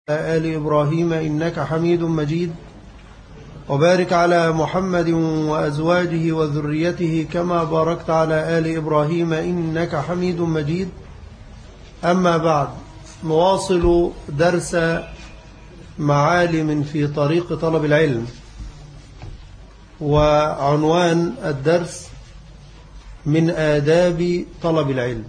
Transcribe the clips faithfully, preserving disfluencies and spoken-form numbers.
آل إبراهيم إنك حميد مجيد، وبارك على محمد وأزواجه وذريته كما باركت على آل إبراهيم إنك حميد مجيد. أما بعد، نواصل درس معالم في طريق طلب العلم، وعنوان الدرس من آداب طلب العلم.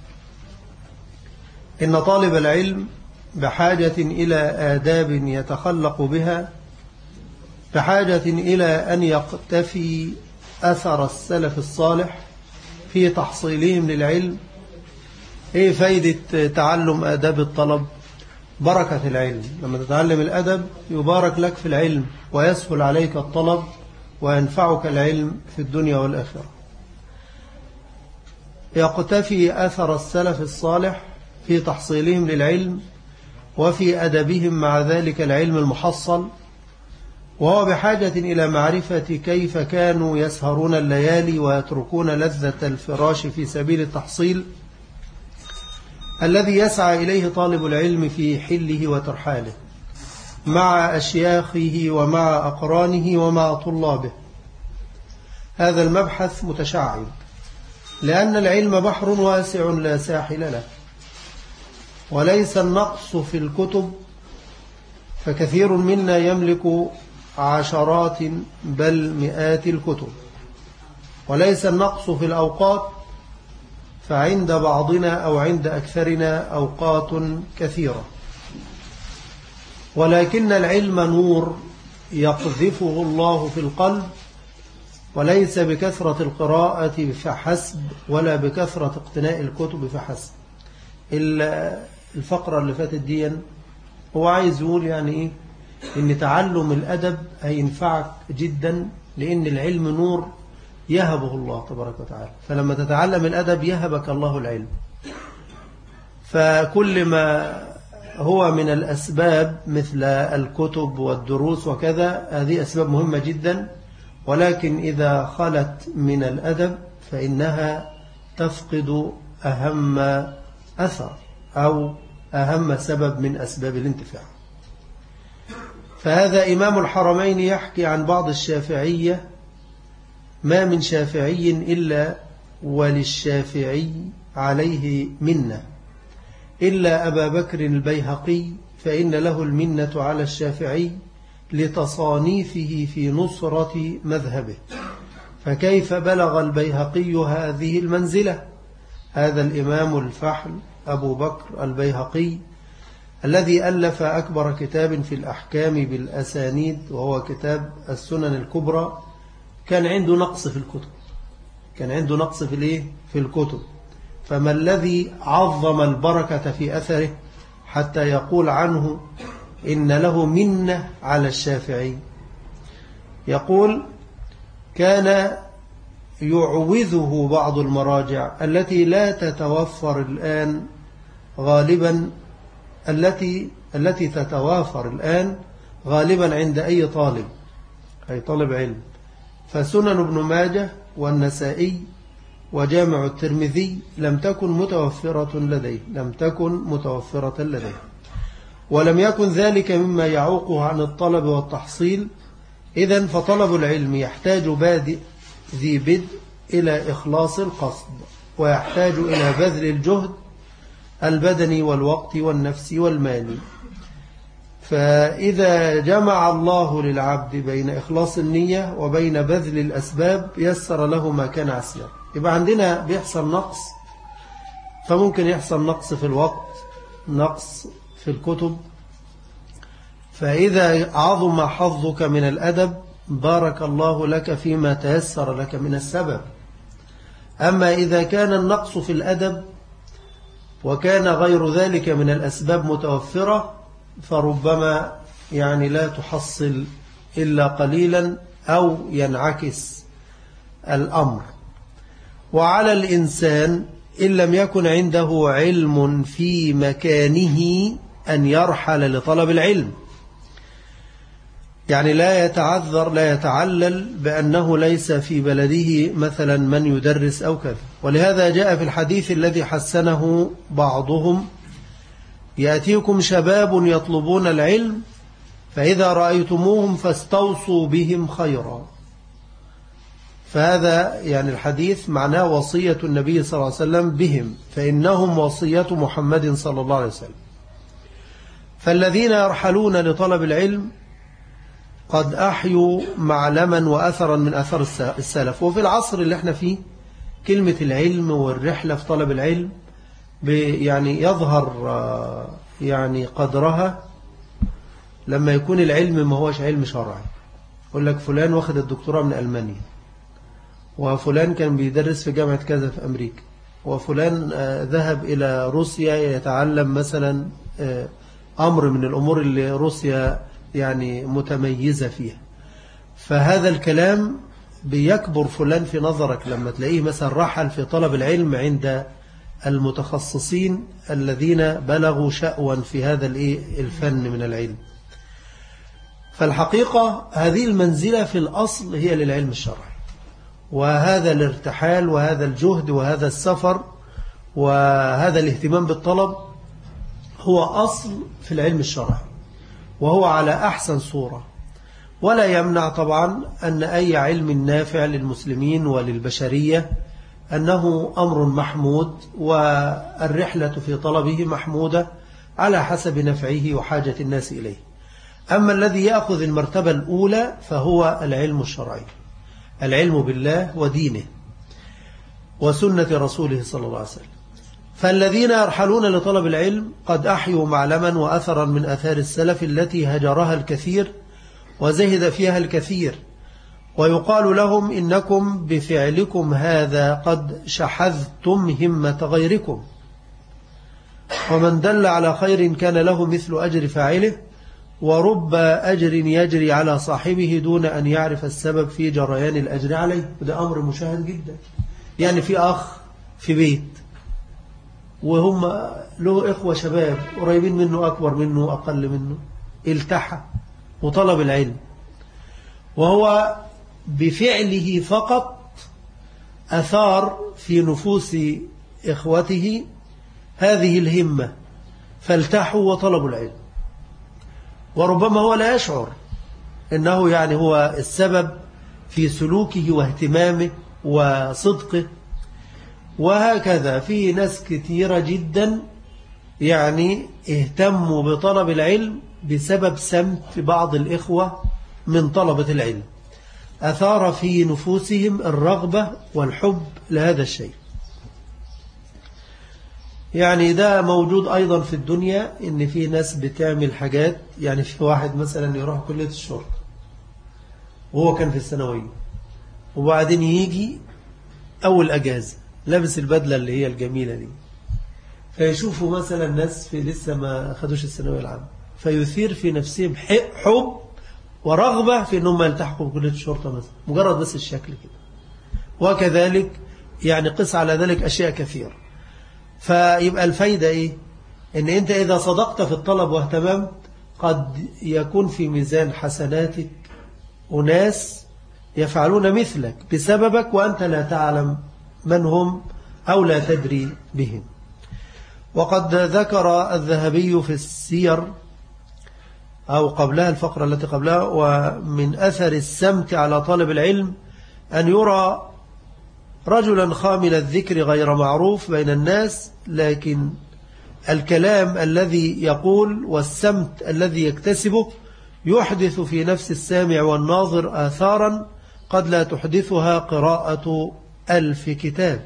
إن طالب العلم بحاجة إلى آداب يتخلق بها، بحاجة إلى أن يقتفي أثر السلف الصالح في تحصيلهم للعلم. إيه فايدة تعلم آداب الطلب؟ بركة العلم. لما تتعلم الأدب يبارك لك في العلم، ويسهل عليك الطلب، وينفعك العلم في الدنيا والآخرة. يقتفي أثر السلف الصالح في تحصيلهم للعلم، وفي أدبهم مع ذلك العلم المحصل، وهو بحاجة إلى معرفة كيف كانوا يسهرون الليالي ويتركون لذة الفراش في سبيل التحصيل الذي يسعى إليه طالب العلم في حله وترحاله مع أشياخه ومع أقرانه ومع طلابه. هذا المبحث متشعب، لأن العلم بحر واسع لا ساحل له، وليس النقص في الكتب، فكثير منا يملك عشرات بل مئات الكتب، وليس النقص في الأوقات، فعند بعضنا أو عند أكثرنا أوقات كثيرة، ولكن العلم نور يقذفه الله في القلب، وليس بكثرة القراءة فحسب، ولا بكثرة اقتناء الكتب فحسب. الفقرة اللي فاتت دي هو عايز يقول يعني إيه؟ إن تعلم الأدب هينفعك جدا، لأن العلم نور يهبه الله تبارك وتعالى، فلما تتعلم الأدب يهبك الله العلم. فكل ما هو من الأسباب مثل الكتب والدروس وكذا، هذه أسباب مهمة جدا، ولكن إذا خلت من الأدب فإنها تفقد أهم أثر أو أهم سبب من أسباب الانتفاع. فهذا إمام الحرمين يحكي عن بعض الشافعية: ما من شافعي إلا وللشافعي عليه منة، إلا أبا بكر البيهقي فإن له المنة على الشافعي لتصانيفه في نصرة مذهبه، فكيف بلغ البيهقي هذه المنزلة؟ هذا الإمام الفحل أبو بكر البيهقي الذي ألف أكبر كتاب في الأحكام بالأسانيد، وهو كتاب السنن الكبرى، كان عنده نقص في الكتب، كان عنده نقص في الإيه؟ في الكتب. فما الذي عظم البركة في أثره حتى يقول عنه إن له منة على الشافعي؟ يقول: كان يعوذه بعض المراجع التي لا تتوفر الآن غالبا، التي التي تتوافر الآن غالبا عند أي طالب، أي طالب علم. فسنن ابن ماجه والنسائي وجامع الترمذي لم تكن متوفرة لديه، لم تكن متوفرة لديه، ولم يكن ذلك مما يعوقه عن الطلب والتحصيل. إذن فطلب العلم يحتاج بادئ ذي بدء إلى إخلاص القصد، ويحتاج إلى بذل الجهد البدني والوقت والنفسي والمالي. فإذا جمع الله للعبد بين إخلاص النية وبين بذل الأسباب يسر له ما كان عسير. يبقى عندنا بيحصل نقص، فممكن يحصل نقص في الوقت، نقص في الكتب. فإذا عظم حظك من الأدب بارك الله لك فيما تيسر لك من السبب. أما إذا كان النقص في الأدب وكان غير ذلك من الأسباب متوفرة، فربما يعني لا تحصل إلا قليلا أو ينعكس الأمر. وعلى الإنسان إن لم يكن عنده علم في مكانه أن يرحل لطلب العلم، يعني لا يتعذر، لا يتعلل بأنه ليس في بلده مثلا من يدرس أو كذا. ولهذا جاء في الحديث الذي حسنه بعضهم: يأتيكم شباب يطلبون العلم فإذا رأيتموهم فاستوصوا بهم خيرا. فهذا يعني الحديث معناه وصية النبي صلى الله عليه وسلم بهم، فإنهم وصية محمد صلى الله عليه وسلم. فالذين يرحلون لطلب العلم قد أحيوا معلما وأثرا من أثر السلف. وفي العصر اللي احنا فيه كلمة العلم والرحلة في طلب العلم يعني يظهر يعني قدرها لما يكون العلم ما هوش علم شرعي. يقول لك فلان واخد الدكتوراه من ألمانيا، وفلان كان بيدرس في جامعة كذا في أمريكا، وفلان ذهب إلى روسيا يتعلم مثلا أمر من الأمور اللي روسيا يعني متميزة فيها. فهذا الكلام بيكبر فلان في نظرك لما تلاقيه مثلا رحل في طلب العلم عند المتخصصين الذين بلغوا شأوا في هذا الفن من العلم. فالحقيقة هذه المنزلة في الأصل هي للعلم الشرعي، وهذا الارتحال وهذا الجهد وهذا السفر وهذا الاهتمام بالطلب هو أصل في العلم الشرعي، وهو على أحسن صورة. ولا يمنع طبعا أن أي علم نافع للمسلمين وللبشرية أنه أمر محمود، والرحلة في طلبه محمودة على حسب نفعه وحاجة الناس إليه. أما الذي يأخذ المرتبة الأولى فهو العلم الشرعي، العلم بالله ودينه وسنة رسوله صلى الله عليه وسلم. فالذين يرحلون لطلب العلم قد أحيوا معلما وأثرا من أثار السلف التي هجرها الكثير وزهد فيها الكثير، ويقال لهم إنكم بفعلكم هذا قد شحذتم همة غيركم، ومن دل على خير كان له مثل أجر فاعله، ورب أجر يجري على صاحبه دون أن يعرف السبب في جريان الأجر عليه. وده أمر مشاهد جدا. يعني في أخ في بيت وهم له إخوة شباب قريبين منه، أكبر منه أقل منه، التحى وطلب العلم، وهو بفعله فقط أثار في نفوس إخوته هذه الهمة فالتحوا وطلبوا العلم. وربما هو لا يشعر إنه يعني هو السبب في سلوكه واهتمامه وصدقه. وهكذا في ناس كثيرة جدا يعني اهتموا بطلب العلم بسبب سمت بعض الإخوة من طلبة العلم، أثار في نفوسهم الرغبة والحب لهذا الشيء. يعني ده موجود أيضا في الدنيا، إن في ناس بتعمل حاجات. يعني في واحد مثلا يروح كلية الشرطة وهو كان في الثانوية، وبعدين يجي أول أجازة لابس البدلة اللي هي الجميلة دي، فيشوفوا مثلا ناس في لسه ما خدوش الثانوية العامة، فيثير في نفسهم حب ورغبة في أنهم يلتحقوا بكلية الشرطة مثلا، مجرد بس الشكل كده. وكذلك يعني قس على ذلك أشياء كثيرة. فيبقى الفايدة إيه؟ إن أنت إذا صدقت في الطلب واهتممت قد يكون في ميزان حسناتك أناس يفعلون مثلك بسببك وأنت لا تعلم من هم أو لا تدري بهم. وقد ذكر الذهبي في السير أو قبلها الفقرة التي قبلها: ومن أثر السمت على طالب العلم أن يرى رجلا خامل الذكر غير معروف بين الناس، لكن الكلام الذي يقول والسمت الذي يكتسبه يحدث في نفس السامع والناظر آثارا قد لا تحدثها قراءة ألف كتاب.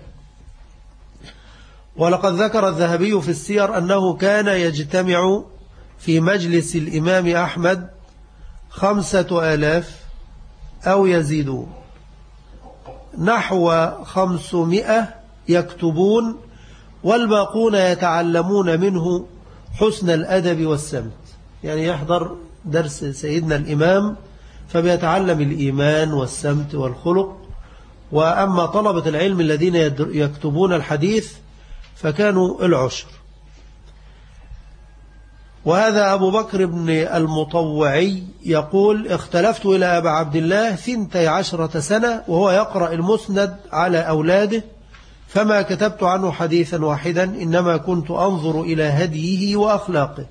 ولقد ذكر الذهبي في السير أنه كان يجتمع في مجلس الإمام أحمد خمسة آلاف أو يزيدون، نحو خمسمائة يكتبون، والباقون يتعلمون منه حسن الأدب والسمت. يعني يحضر درس سيدنا الإمام فبيتعلم الإيمان والسمت والخلق. وأما طلبة العلم الذين يكتبون الحديث فكانوا العشر. وهذا أبو بكر بن المطوعي يقول: اختلفت إلى أبا عبد الله ثنتي عشرة سنة وهو يقرأ المسند على أولاده، فما كتبت عنه حديثا واحدا، إنما كنت أنظر إلى هديه وأخلاقه.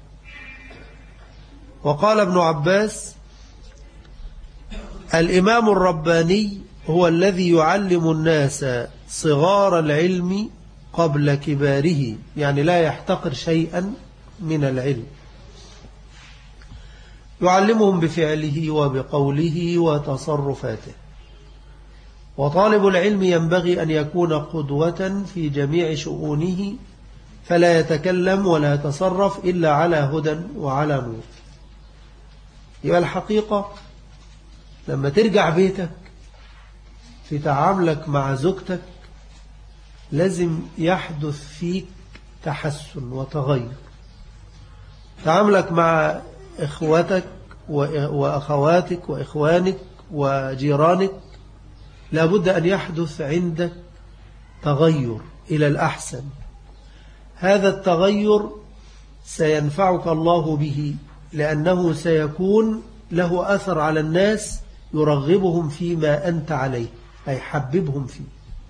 وقال ابن عباس: الإمام الرباني هو الذي يعلم الناس صغار العلم قبل كباره، يعني لا يحتقر شيئا من العلم، يعلمهم بفعله وبقوله وتصرفاته. وطالب العلم ينبغي أن يكون قدوة في جميع شؤونه، فلا يتكلم ولا يتصرف إلا على هدى وعلى نور. يبقى الحقيقة لما ترجع بيتك في تعاملك مع زوجتك لازم يحدث فيك تحسن وتغير. تعاملك مع إخوتك وأخواتك وإخوانك وجيرانك لابد أن يحدث عندك تغير إلى الأحسن. هذا التغير سينفعك الله به، لأنه سيكون له أثر على الناس يرغبهم فيما أنت عليه، أي حببهم فيه،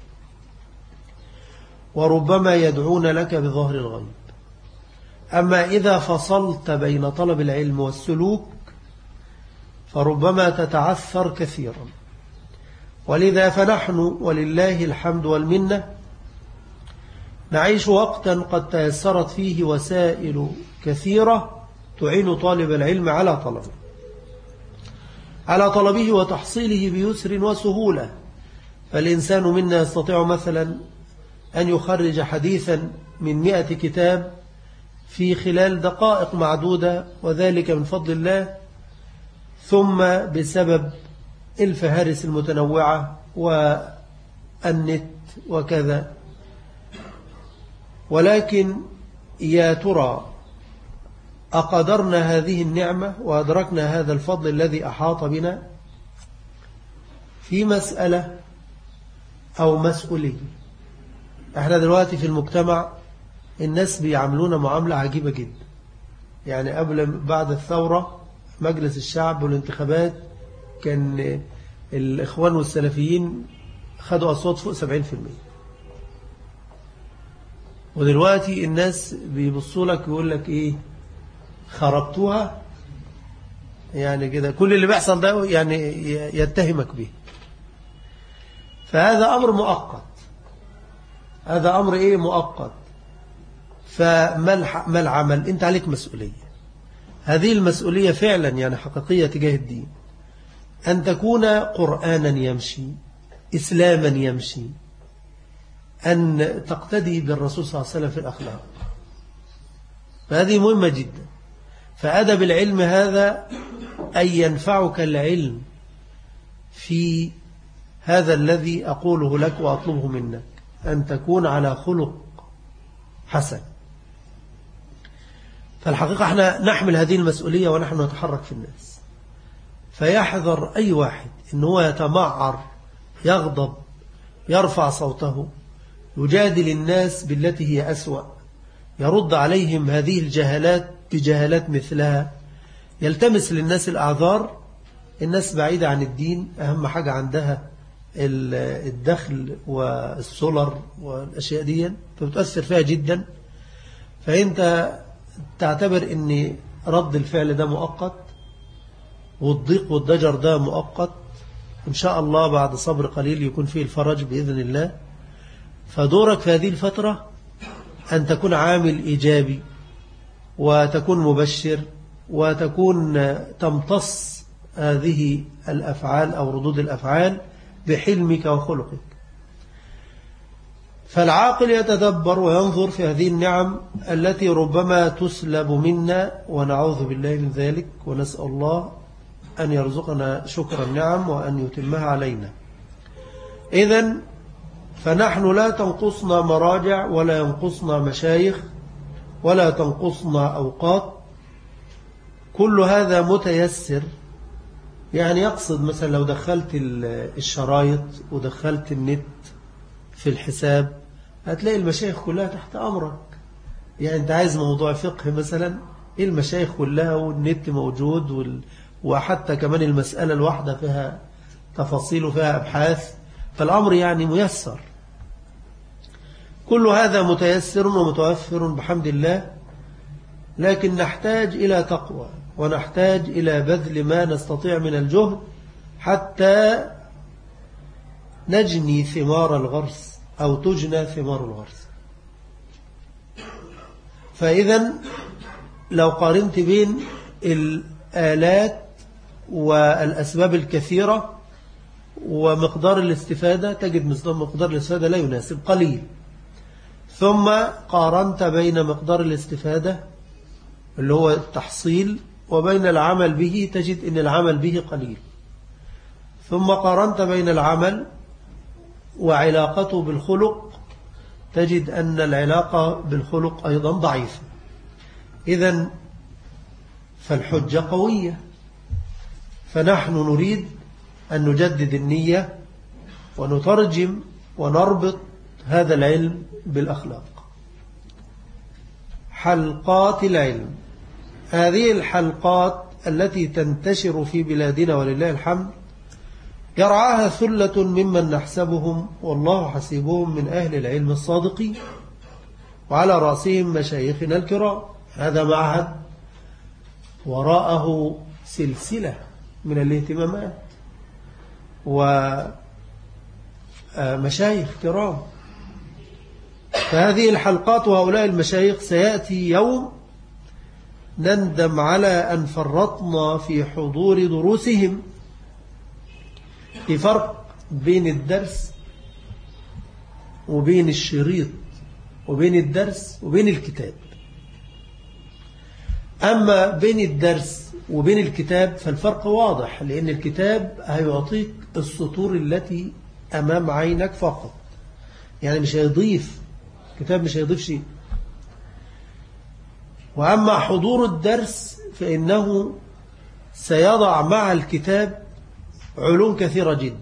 وربما يدعون لك بظهر الغيب. أما إذا فصلت بين طلب العلم والسلوك فربما تتعثر كثيرا. ولذا فنحن ولله الحمد والمنة نعيش وقتا قد تيسرت فيه وسائل كثيرة تعين طالب العلم على طلبه على طلبه وتحصيله بيسر وسهولة. فالإنسان منا يستطيع مثلا أن يخرج حديثا من مئة كتاب في خلال دقائق معدودة، وذلك من فضل الله، ثم بسبب الفهارس المتنوعة والنت وكذا. ولكن يا ترى أقدرنا هذه النعمة وأدركنا هذا الفضل الذي أحاط بنا في مسألة أو مسؤولية؟ احنا دلوقتي في المجتمع الناس بيعاملونا معاملة عجيبة جدا. يعني قبل بعد الثورة مجلس الشعب والانتخابات كان الإخوان والسلفيين خدوا أصوات فوق سبعين في المية، ودلوقتي الناس بيبصوا لك ويقول لك إيه، خربتوها. يعني كده كل اللي بيحصل ده يعني يتهمك به. فهذا أمر مؤقت، هذا أمر إيه مؤقت. فما العمل؟ أنت عليك مسؤولية. هذه المسؤولية فعلا يعني حقيقية تجاه الدين، أن تكون قرآنا يمشي، إسلاما يمشي، أن تقتدي بالرسول صلى الله عليه وسلم في الأخلاق. فهذه مهمة جدا. فأدب العلم هذا أن ينفعك العلم في هذا الذي أقوله لك وأطلبه منك، أن تكون على خلق حسن. فالحقيقة احنا نحمل هذه المسؤولية ونحن نتحرك في الناس. فيحذر أي واحد إن هو يتمعر، يغضب، يرفع صوته، يجادل الناس بالتي هي أسوأ، يرد عليهم هذه الجهالات بجهالات مثلها، يلتمس للناس الأعذار. الناس بعيدة عن الدين، أهم حاجة عندها الدخل والسولر والأشياء دي، فبتؤثر فيها جدا. فأنت تعتبر أن رد الفعل ده مؤقت، والضيق والضجر ده مؤقت، إن شاء الله بعد صبر قليل يكون فيه الفرج بإذن الله. فدورك في هذه الفترة أن تكون عامل إيجابي، وتكون مبشر، وتكون تمتص هذه الأفعال أو ردود الأفعال بحلمك وخلقك. فالعاقل يتدبر وينظر في هذه النعم التي ربما تسلب منا، ونعوذ بالله من ذلك، ونسأل الله أن يرزقنا شكر النعم وأن يتمها علينا. إذن فنحن لا تنقصنا مراجع، ولا ينقصنا مشايخ، ولا تنقصنا أوقات. كل هذا متيسر. يعني يقصد مثلا لو دخلت الشرايط ودخلت النت في الحساب هتلاقي المشايخ كلها تحت أمرك. يعني أنت عايز موضوع فقه مثلا، المشايخ كلها والنت موجود وال... وحتى كمان المسألة الواحدة فيها تفاصيل وفيها أبحاث. فالأمر يعني ميسر. كل هذا متيسر ومتوفر بحمد الله، لكن نحتاج إلى تقوى ونحتاج إلى بذل ما نستطيع من الجهد حتى نجني ثمار الغرس أو تجنى ثمار الغرس. فإذا لو قارنت بين الآلات والأسباب الكثيرة ومقدار الاستفادة تجد مقدار الاستفادة لا يناسب، قليل. ثم قارنت بين مقدار الاستفادة اللي هو التحصيل وبين العمل به تجد أن العمل به قليل. ثم قارنت بين العمل وعلاقته بالخلق تجد أن العلاقة بالخلق أيضا ضعيفة. إذن فالحجة قوية، فنحن نريد أن نجدد النية ونترجم ونربط هذا العلم بالأخلاق. حلقات العلم، هذه الحلقات التي تنتشر في بلادنا ولله الحمد يرعاها ثلة ممن نحسبهم والله حسيبهم من أهل العلم الصادقين، وعلى رأسهم مشايخنا الكرام. هذا معهد وراءه سلسلة من الاهتمامات ومشايخ كرام. فهذه الحلقات وهؤلاء المشايخ سيأتي يوم نندم على أن فرطنا في حضور دروسهم. في فرق بين الدرس وبين الشريط وبين الدرس وبين الكتاب. أما بين الدرس وبين الكتاب فالفرق واضح، لأن الكتاب هيعطيك السطور التي أمام عينك فقط، يعني مش هيضيف، الكتاب مش هيضيف شيء. وأما حضور الدرس فإنه سيضع مع الكتاب علوم كثيرة جدا.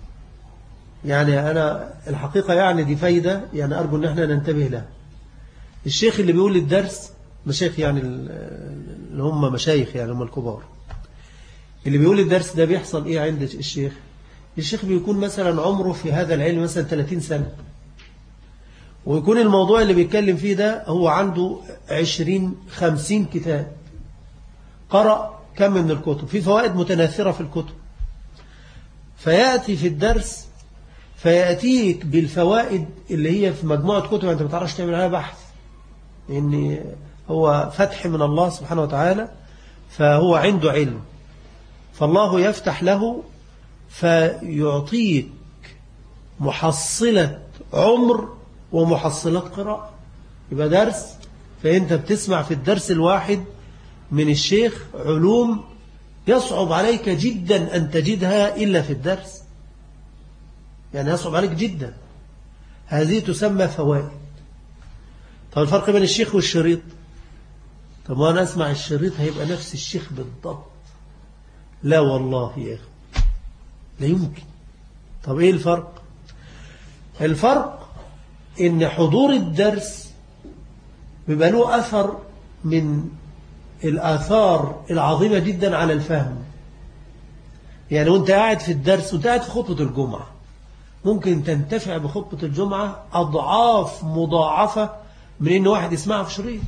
يعني أنا الحقيقة يعني دي فايدة، يعني أرجو أن احنا ننتبه لها. الشيخ اللي بيقول الدرس، مشايخ يعني اللي هم مشايخ يعني هم الكبار، اللي بيقول الدرس ده بيحصل إيه عند الشيخ؟ الشيخ بيكون مثلا عمره في هذا العلم مثلا ثلاثين سنة، ويكون الموضوع اللي بيتكلم فيه ده هو عنده عشرين خمسين كتاب، قرأ كم من الكتب، في فوائد متناثرة في الكتب. فيأتي في الدرس فيأتيك بالفوائد اللي هي في مجموعة كتب أنت ما تعرفش تعمل عليها بحث، لأن هو فتح من الله سبحانه وتعالى، فهو عنده علم، فالله يفتح له فيعطيك محصلة عمر ومحصلات قراءة. يبقى درس، فأنت بتسمع في الدرس الواحد من الشيخ علوم يصعب عليك جدا أن تجدها إلا في الدرس، يعني يصعب عليك جدا. هذه تسمى فوائد. طب الفرق بين الشيخ والشريط؟ طب وأنا أسمع الشريط هيبقى نفس الشيخ بالضبط؟ لا والله يا أخي، لا يمكن. طب إيه الفرق؟ الفرق إن حضور الدرس بيبقى له أثر من الآثار العظيمة جدا على الفهم. يعني وانت قاعد في الدرس وانت قاعد في خطبة الجمعة ممكن تنتفع بخطبة الجمعة أضعاف مضاعفة من إن واحد يسمعها في شريط،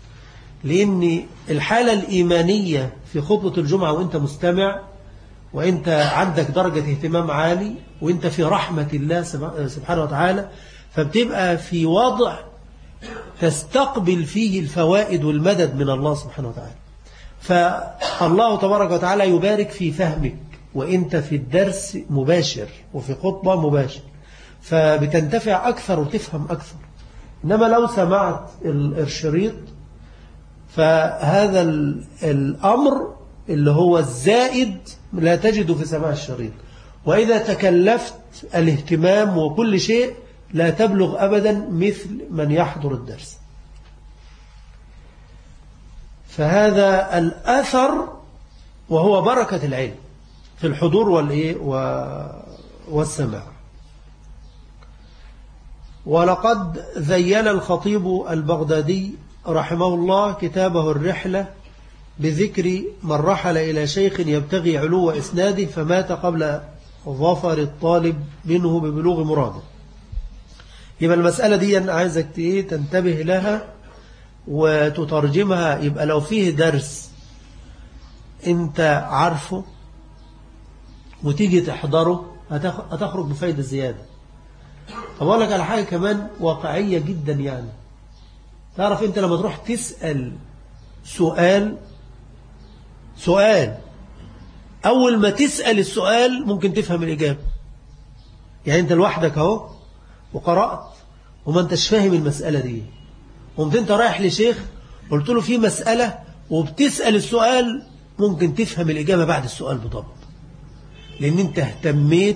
لأن الحالة الإيمانية في خطبة الجمعة وانت مستمع وانت عندك درجة اهتمام عالي وانت في رحمة الله سبحانه وتعالى، فبتبقى في وضع تستقبل فيه الفوائد والمدد من الله سبحانه وتعالى. فالله تبارك وتعالى يبارك في فهمك وانت في الدرس مباشر وفي خطبة مباشر، فبتنتفع أكثر وتفهم أكثر. إنما لو سمعت الشريط فهذا الأمر اللي هو الزائد لا تجده في سماع الشريط. وإذا تكلفت الاهتمام وكل شيء لا تبلغ أبدا مثل من يحضر الدرس. فهذا الأثر وهو بركة العلم في الحضور والإيه والسماع. ولقد ذيل الخطيب البغدادي رحمه الله كتابه الرحلة بذكر من رحل إلى شيخ يبتغي علو إسناده فمات قبل ظفر الطالب منه ببلوغ مراده. يبقى المسألة دي أنا عايزك تنتبه لها وتترجمها. يبقى لو فيه درس أنت عارفه وتيجي تحضره هتخرج بفايدة زيادة. طب أقول لك على حاجة كمان واقعية جدا. يعني تعرف أنت لما تروح تسأل سؤال سؤال أول ما تسأل السؤال ممكن تفهم الإجابة. يعني أنت لوحدك أهو وقرأت وما أنتش فاهم المسألة دي، قمت أنت رايح لشيخ قلت له في مسألة وبتسأل السؤال، ممكن تفهم الإجابة بعد السؤال بضبط، لأن أنت اهتميت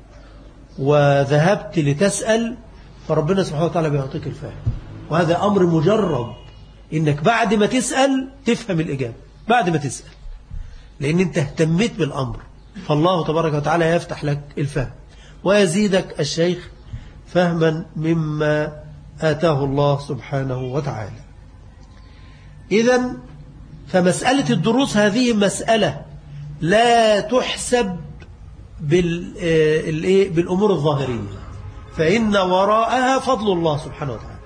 وذهبت لتسأل، فربنا سبحانه وتعالى بيعطيك الفهم. وهذا أمر مجرب، إنك بعد ما تسأل تفهم الإجابة بعد ما تسأل، لأن أنت اهتميت بالأمر، فالله تبارك وتعالى يفتح لك الفهم ويزيدك الشيخ فهما مما آتاه الله سبحانه وتعالى. إذن فمسألة الدروس هذه مسألة لا تحسب بالأمور الظاهرية، فإن وراءها فضل الله سبحانه وتعالى.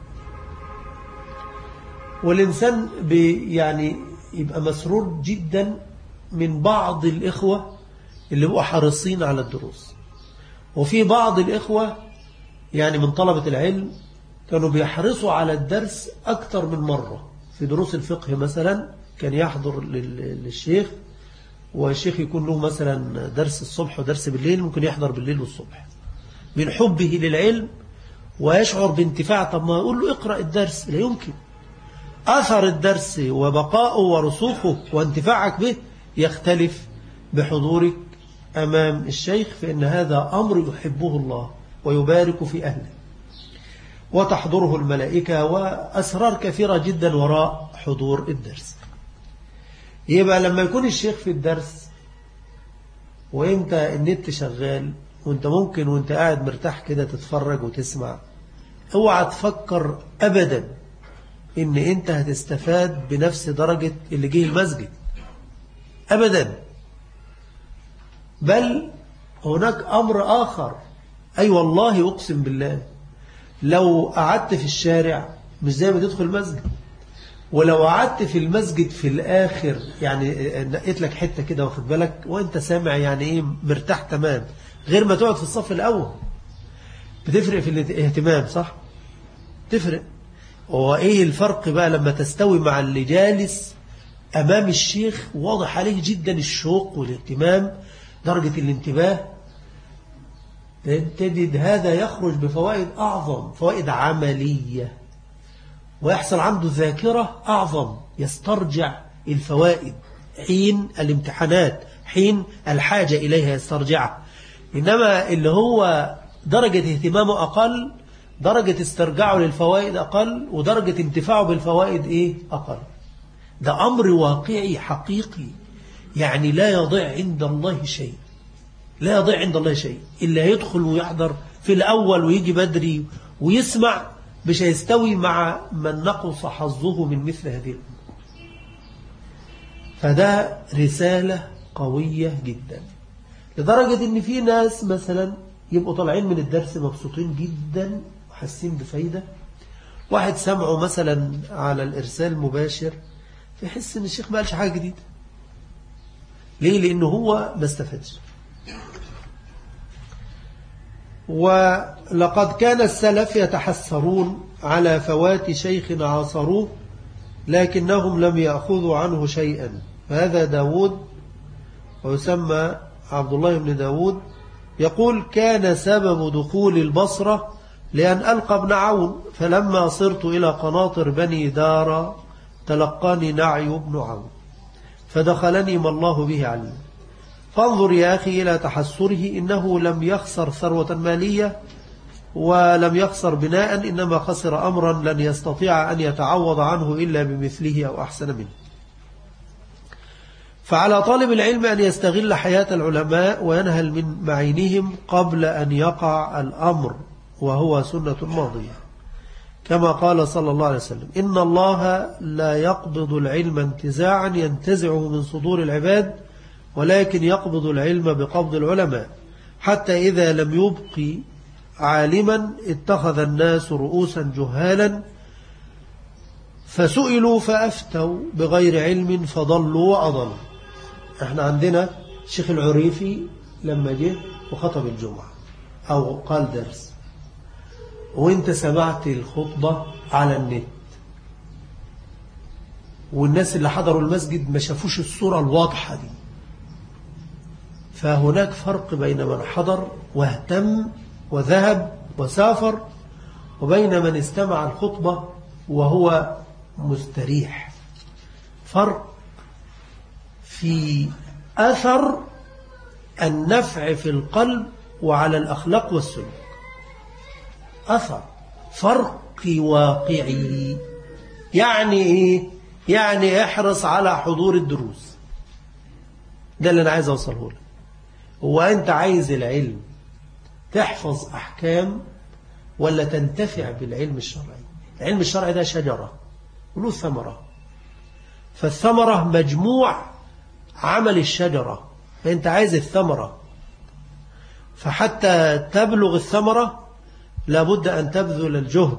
والإنسان يعني يبقى مسرور جدا من بعض الإخوة اللي بقوا حريصين على الدروس، وفي بعض الإخوة يعني من طلبة العلم كانوا بيحرصوا على الدرس أكثر من مرة. في دروس الفقه مثلا كان يحضر للشيخ، والشيخ يكون له مثلا درس الصبح ودرس بالليل، ممكن يحضر بالليل والصبح من حبه للعلم ويشعر بانتفاع. طب ما أقول له اقرأ الدرس، لا يمكن. أثر الدرس وبقاؤه ورسوخه وانتفاعك به يختلف بحضورك أمام الشيخ، فإن هذا أمر يحبه الله ويبارك في أهله وتحضره الملائكة، وأسرار كثيرة جدا وراء حضور الدرس. يبقى لما يكون الشيخ في الدرس وانت النت شغال وانت ممكن وانت قاعد مرتاح كده تتفرج وتسمع، اوعى تفكر أبدا ان انت هتستفاد بنفس درجة اللي جه المسجد أبدا، بل هناك أمر آخر. أي أيوة والله أقسم بالله، لو قعدت في الشارع مش زي ما تدخل المسجد، ولو قعدت في المسجد في الآخر يعني نقيت لك حتة كده واخد بالك وانت سامع يعني ايه مرتاح تمام، غير ما تقعد في الصف الأول. بتفرق في الاهتمام صح؟ تفرق. وإيه الفرق بقى لما تستوي مع اللي جالس أمام الشيخ واضح عليه جدا الشوق والاهتمام، درجة الانتباه، تجد هذا يخرج بفوائد أعظم، فوائد عملية، ويحصل عنده ذاكرة أعظم، يسترجع الفوائد حين الامتحانات، حين الحاجة إليها يسترجعها. إنما اللي هو درجة اهتمامه أقل، درجة استرجاعه للفوائد أقل، ودرجة انتفاعه بالفوائد إيه أقل. ده أمر واقعي حقيقي، يعني لا يضيع عند الله شيء، لا يضيع عند الله شيء. إلا يدخل ويحضر في الأول ويجي بدري ويسمع مش هيستوي مع من نقص حظه من مثل هذه الأمور. فده رسالة قوية جدا، لدرجة إن في ناس مثلا يبقوا طالعين من الدرس مبسوطين جدا وحاسين بفايدة، واحد سمعه مثلا على الإرسال مباشر فيحس إن الشيخ ما قالش حاجة جديدة. ليه؟ لأنه هو ما استفادش. ولقد كان السلف يتحسرون على فوات شيخ عاصروه لكنهم لم يأخذوا عنه شيئا. فهذا داود ويسمى عبد الله بن داود يقول: كان سبب دخول البصرة لأن ألقى ابن عون، فلما صرت إلى قناطر بني دار تلقاني نعي بن عون فدخلني ما الله به علم. فانظر يا أخي إلى تحسره، إنه لم يخسر ثروة مالية ولم يخسر بناء، إنما خسر أمرا لن يستطيع أن يتعوض عنه إلا بمثله أو أحسن منه. فعلى طالب العلم أن يستغل حياة العلماء وينهل من معينهم قبل أن يقع الأمر، وهو سنة ماضية، كما قال صلى الله عليه وسلم: إن الله لا يقبض العلم انتزاعا ينتزعه من صدور العباد، ولكن يقبض العلم بقبض العلماء، حتى إذا لم يبق عالما اتخذ الناس رؤوسا جهالا فسئلوا فأفتوا بغير علم فضلوا وأضلوا. احنا عندنا الشيخ العريفي لما جه وخطب الجمعة أو قال درس، وانت سمعت الخطبة على النت، والناس اللي حضروا المسجد ما شافوش الصورة الواضحة دي، فهناك فرق بين من حضر واهتم وذهب وسافر وبين من استمع الخطبة وهو مستريح. فرق في أثر النفع في القلب وعلى الأخلاق والسلوك، أثر فرق واقعي. يعني إيه؟ يعني احرص على حضور الدروس. ده اللي أنا عايز أوصله لك. هو أنت عايز العلم تحفظ أحكام ولا تنتفع بالعلم الشرعي؟ العلم الشرعي ده شجرة وله ثمرة، فالثمرة مجموع عمل الشجرة، فأنت عايز الثمرة، فحتى تبلغ الثمرة لابد أن تبذل الجهد.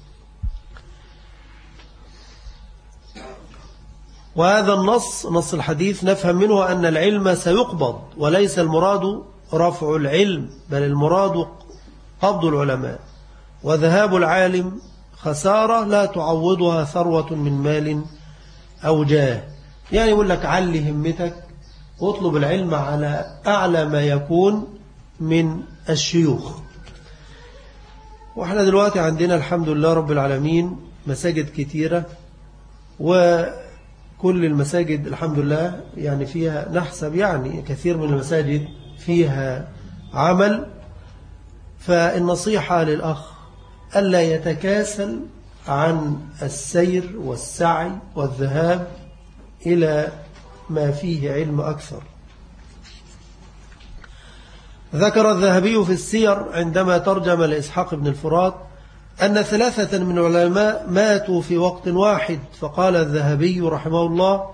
وهذا النص نص الحديث نفهم منه أن العلم سيقبض، وليس المراد رفع العلم، بل المراد قبض العلماء، وذهاب العالم خسارة لا تعوضها ثروة من مال أو جاه. يعني يقول لك علي همتك واطلب العلم على أعلى ما يكون من الشيوخ. وإحنا دلوقتي عندنا الحمد لله رب العالمين مساجد كتيرة، وكل المساجد الحمد لله يعني فيها نحسب يعني كثير من المساجد فيها عمل. فالنصيحة للأخ ألا يتكاسل عن السير والسعي والذهاب إلى ما فيه علم أكثر. ذكر الذهبي في السير عندما ترجم لإسحاق بن الفرات أن ثلاثة من العلماء ماتوا في وقت واحد، فقال الذهبي رحمه الله: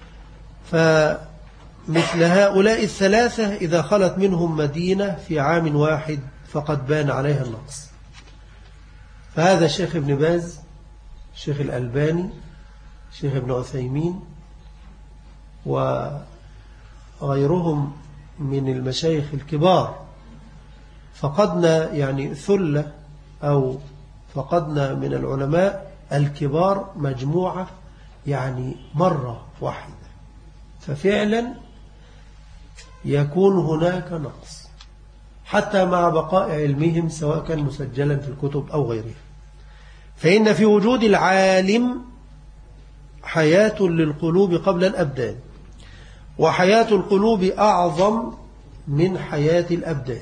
فمثل هؤلاء الثلاثة إذا خلت منهم مدينة في عام واحد فقد بان عليها النقص. فهذا الشيخ ابن باز، الشيخ الألباني، الشيخ ابن عثيمين وغيرهم من المشايخ الكبار، فقدنا يعني ثلة أو فقدنا من العلماء الكبار مجموعة يعني مرة واحدة، ففعلا يكون هناك نقص حتى مع بقاء علمهم سواء كان مسجلا في الكتب أو غيرها. فإن في وجود العالم حياة للقلوب قبل الأبدان، وحياة القلوب أعظم من حياة الأبدان.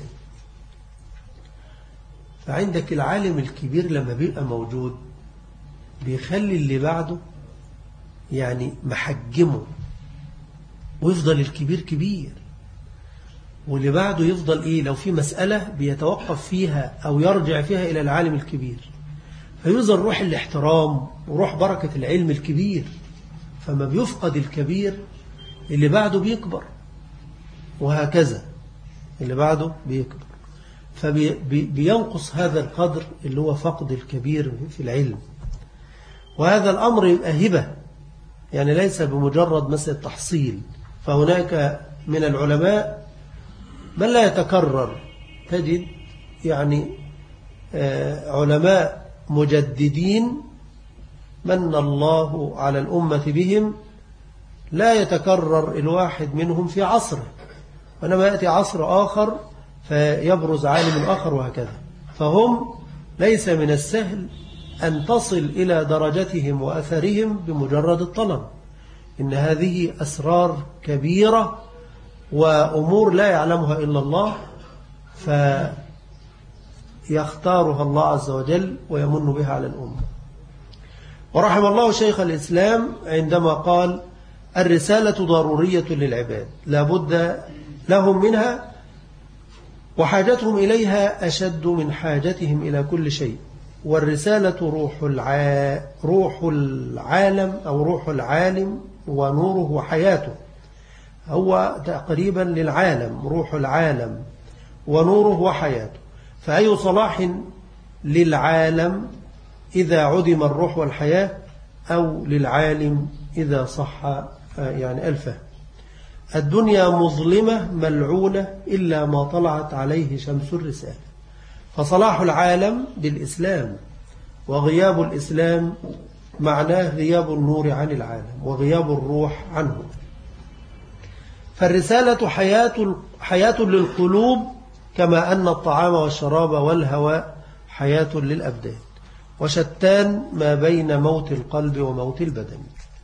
فعندك العالم الكبير لما بيبقى موجود بيخلي اللي بعده يعني محجمه، ويفضل الكبير كبير، واللي بعده يفضل إيه لو في مسألة بيتوقف فيها أو يرجع فيها إلى العالم الكبير، فيظهر روح الاحترام وروح بركة العلم الكبير. فما بيفقد الكبير اللي بعده بيكبر، وهكذا اللي بعده بيكبر، فبينقص هذا القدر اللي هو فقد الكبير في العلم. وهذا الأمر يبقى هبة، يعني ليس بمجرد مسألة تحصيل. فهناك من العلماء من لا يتكرر، تجد يعني علماء مجددين من الله على الأمة بهم لا يتكرر الواحد منهم في عصره، وإنما يأتي عصر آخر فيبرز عالم آخر، وهكذا. فهم ليس من السهل أن تصل إلى درجتهم وأثرهم بمجرد الطلب، إن هذه أسرار كبيرة وأمور لا يعلمها إلا الله، فيختارها الله عز وجل ويمن بها على الأمة. ورحم الله شيخ الإسلام عندما قال: الرسالة ضرورية للعباد لا بد لهم منها، وحاجتهم إليها أشد من حاجتهم إلى كل شيء. والرسالة روح الع... روح العالم أو روح العالم ونوره وحياته، هو تقريبا للعالم روح العالم ونوره وحياته. فأي صلاح للعالم إذا عدم الروح والحياة، أو للعالم إذا صح يعني الفهم. الدنيا مظلمة ملعونة إلا ما طلعت عليه شمس الرسالة. فصلاح العالم بالإسلام، وغياب الإسلام معناه غياب النور عن العالم وغياب الروح عنه. فالرسالة حياة, حياة للقلوب، كما أن الطعام والشراب والهواء حياة للأبدان، وشتان ما بين موت القلب وموت البدن.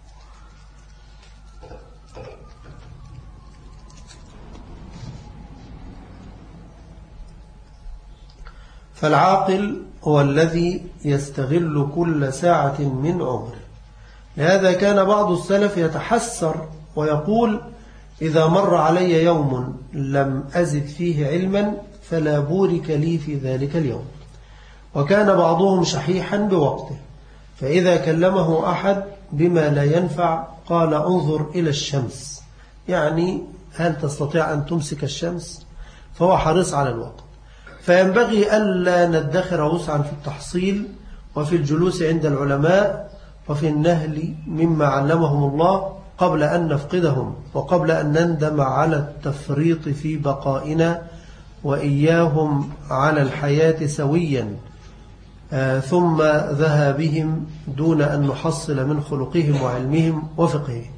فالعاقل هو الذي يستغل كل ساعة من عمره. لهذا كان بعض السلف يتحسر ويقول: إذا مر علي يوم لم أزد فيه علما فلا بورك لي في ذلك اليوم. وكان بعضهم شحيحا بوقته، فإذا كلمه أحد بما لا ينفع قال: انظر إلى الشمس، يعني هل تستطيع أن تمسك الشمس؟ فهو حريص على الوقت. فينبغي ألا ندخر وسعا في التحصيل وفي الجلوس عند العلماء وفي النهل مما علمهم الله قبل أن نفقدهم، وقبل أن نندم على التفريط في بقائنا وإياهم على الحياة سويا، آه ثم ذهابهم دون أن نحصل من خلقهم وعلمهم وفقههم.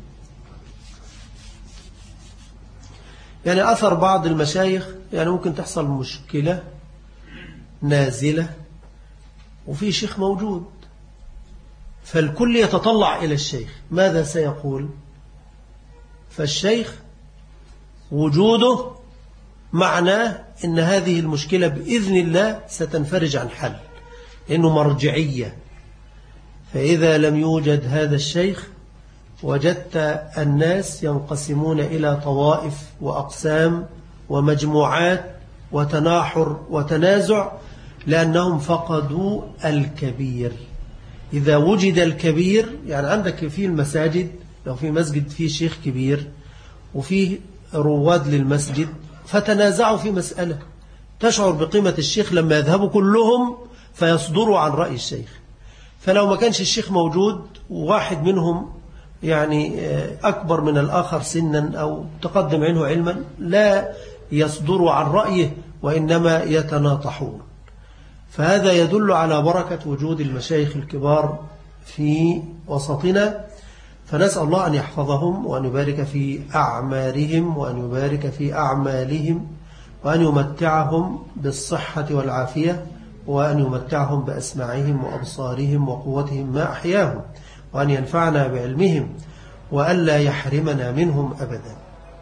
يعني أثر بعض المشايخ، يعني ممكن تحصل مشكلة نازلة وفي شيخ موجود، فالكل يتطلع إلى الشيخ ماذا سيقول. فالشيخ وجوده معناه أن هذه المشكلة بإذن الله ستنفرج عن حل، لأنه مرجعية. فإذا لم يوجد هذا الشيخ وجدت الناس ينقسمون إلى طوائف وأقسام ومجموعات وتناحر وتنازع، لأنهم فقدوا الكبير. إذا وجد الكبير، يعني عندك في المساجد، لو في مسجد فيه شيخ كبير وفيه رواد للمسجد فتنازعوا في مسألة، تشعر بقيمة الشيخ لما يذهبوا كلهم فيصدروا عن رأي الشيخ. فلو ما كانش الشيخ موجود وواحد منهم يعني أكبر من الآخر سنا أو تقدم عنه علما، لا يصدروا عن رأيه وإنما يتناطحون. فهذا يدل على بركة وجود المشايخ الكبار في وسطنا. فنسأل الله أن يحفظهم وأن يبارك في أعمارهم وأن يبارك في أعمالهم وأن يمتعهم بالصحة والعافية وأن يمتعهم بأسماعهم وأبصارهم وقوتهم ما أحياهم، وأن ينفعنا بعلمهم وألا يحرمنا منهم أبدا.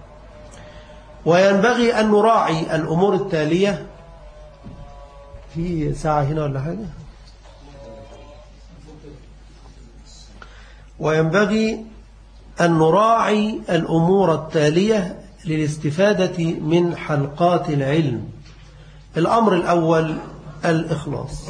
وينبغي أن نراعي الأمور التالية. في ساعة هنا ولا حاجة؟ وينبغي أن نراعي الأمور التالية للاستفادة من حلقات العلم. الأمر الأول الإخلاص.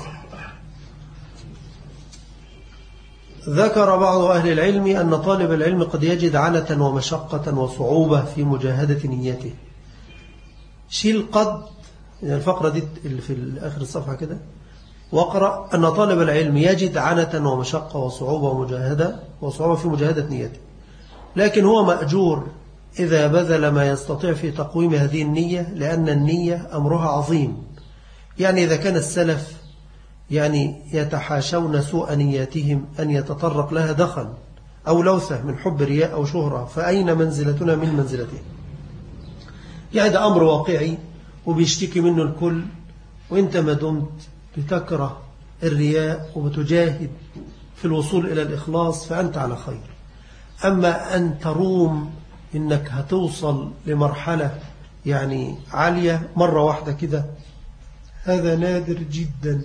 ذكر بعض أهل العلم أن طالب العلم قد يجد عنة ومشقة وصعوبة في مجاهدة نيته. شيل قد، يعني الفقرة دي اللي في آخر الصفحة كده، واقرأ أن طالب العلم يجد عنة ومشقة وصعوبة ومجاهدة وصعوبة في مجاهدة نيته، لكن هو مأجور إذا بذل ما يستطيع في تقويم هذه النية، لأن النية أمرها عظيم. يعني إذا كان السلف يعني يتحاشون سوء نياتهم أن يتطرق لها دخل أو لوثة من حب رياء أو شهرة، فأين منزلتنا من منزلتهم؟ يعني ده أمر واقعي وبيشتكي منه الكل، وإنت ما دمت بتكره الرياء وبتجاهد في الوصول إلى الإخلاص فأنت على خير. أما أن تروم إنك هتوصل لمرحلة يعني عالية مرة واحدة كده، هذا نادر جدا.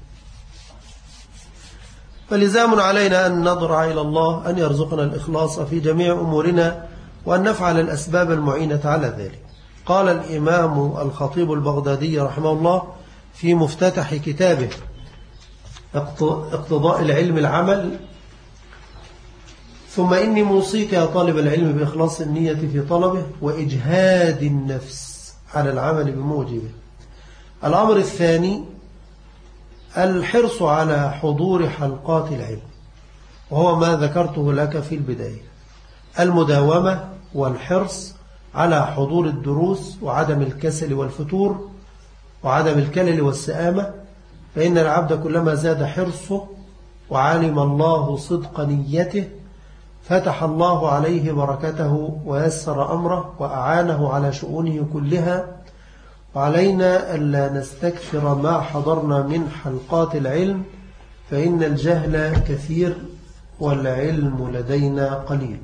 فلزام علينا أن نضرع إلى الله أن يرزقنا الإخلاص في جميع أمورنا وأن نفعل الأسباب المعينة على ذلك. قال الإمام الخطيب البغدادي رحمه الله في مفتتح كتابه اقتضاء العلم العمل: ثم إني موصيك يا طالب العلم بإخلاص النية في طلبه وإجهاد النفس على العمل بموجبه. الأمر الثاني الحرص على حضور حلقات العلم، وهو ما ذكرته لك في البداية، المداومة والحرص على حضور الدروس وعدم الكسل والفتور وعدم الكلل والسآمة، فإن العبد كلما زاد حرصه وعلم الله صدق نيته فتح الله عليه بركته ويسر أمره وأعانه على شؤونه كلها. وعلينا ألا نستكثر ما حضرنا من حلقات العلم، فإن الجهل كثير والعلم لدينا قليل.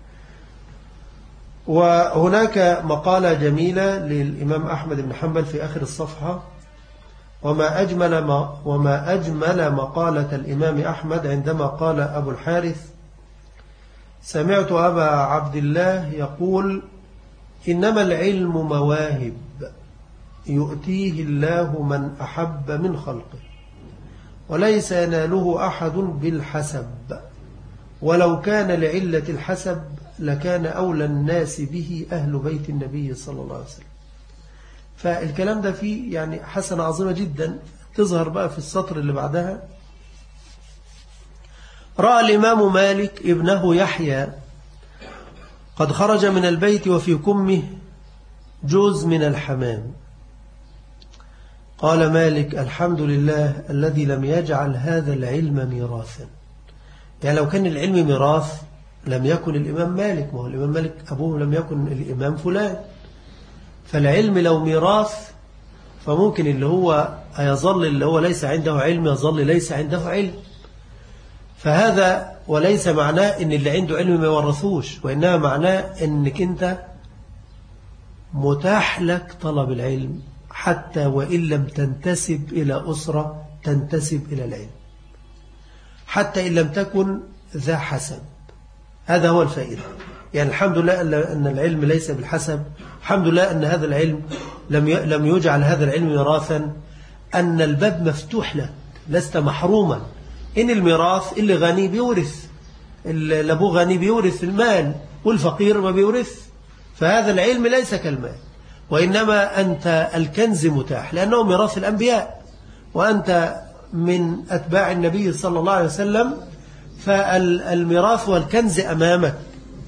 وهناك مقالة جميلة للإمام أحمد بن حنبل في آخر الصفحة: وما أجمل, ما وما أجمل مقالة الإمام أحمد عندما قال أبو الحارث: سمعت أبا عبد الله يقول: إنما العلم مواهب يؤتيه الله من أحب من خلقه، وليس يناله أحد بالحسب، ولو كان لعلة الحسب لكان أولى الناس به أهل بيت النبي صلى الله عليه وسلم. فالكلام ده فيه يعني حسنة عظيمة جدا تظهر بقى في السطر اللي بعدها: رأى الإمام مالك ابنه يحيى قد خرج من البيت وفي كمه جوز من الحمام. قال مالك: الحمد لله الذي لم يجعل هذا العلم ميراثا. يعني لو كان العلم ميراث لم يكن الإمام مالك، ما هو الإمام مالك أبوه لم يكن الإمام فلان. فالعلم لو ميراث فممكن اللي هو يظل اللي هو ليس عنده علم يظل ليس عنده علم. فهذا وليس معناه إن اللي عنده علم ما يورثوش، وإنما معناه إنك أنت متاح لك طلب العلم حتى وإن لم تنتسب إلى أسرة تنتسب إلى العلم، حتى إن لم تكن ذا حسب. هذا هو الفائدة. يعني الحمد لله أن العلم ليس بالحسب، الحمد لله أن هذا العلم لم لم يجعل هذا العلم ميراثا، أن الباب مفتوح لك، لست محروما. إن الميراث اللي غني بيورث، اللي أبوه غني بيورث المال، والفقير ما بيورث. فهذا العلم ليس كالمال، وإنما أنت الكنز متاح لأنه ميراث الأنبياء، وأنت من أتباع النبي صلى الله عليه وسلم، فالميراث والكنز أمامك.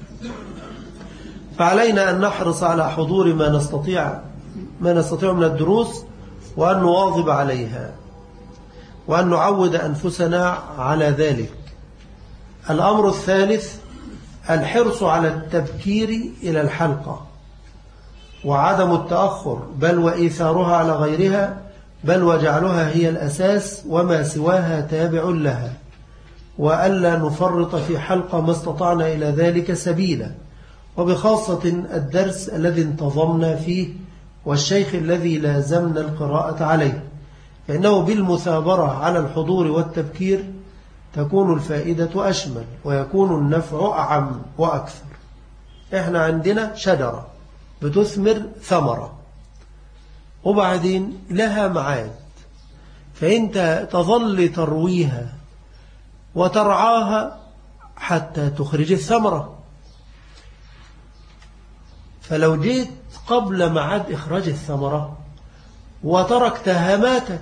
فعلينا أن نحرص على حضور ما نستطيع ما نستطيع من الدروس، وأن نواظب عليها، وأن نعود أنفسنا على ذلك. الأمر الثالث الحرص على التبكير إلى الحلقة، وعدم التأخر، بل وإيثارها على غيرها، بل وجعلها هي الأساس وما سواها تابع لها، وألا نفرط في حلقة ما استطعنا إلى ذلك سبيلا، وبخاصة الدرس الذي انتظمنا فيه والشيخ الذي لازمنا القراءة عليه، فإنه بالمثابرة على الحضور والتبكير تكون الفائدة أشمل ويكون النفع أعم وأكثر. إحنا عندنا شجرة بتثمر ثمرة وبعدين لها معاد، فأنت تظل ترويها وترعاها حتى تخرج الثمرة. فلو جيت قبل معاد إخراج الثمرة وتركتها ماتت،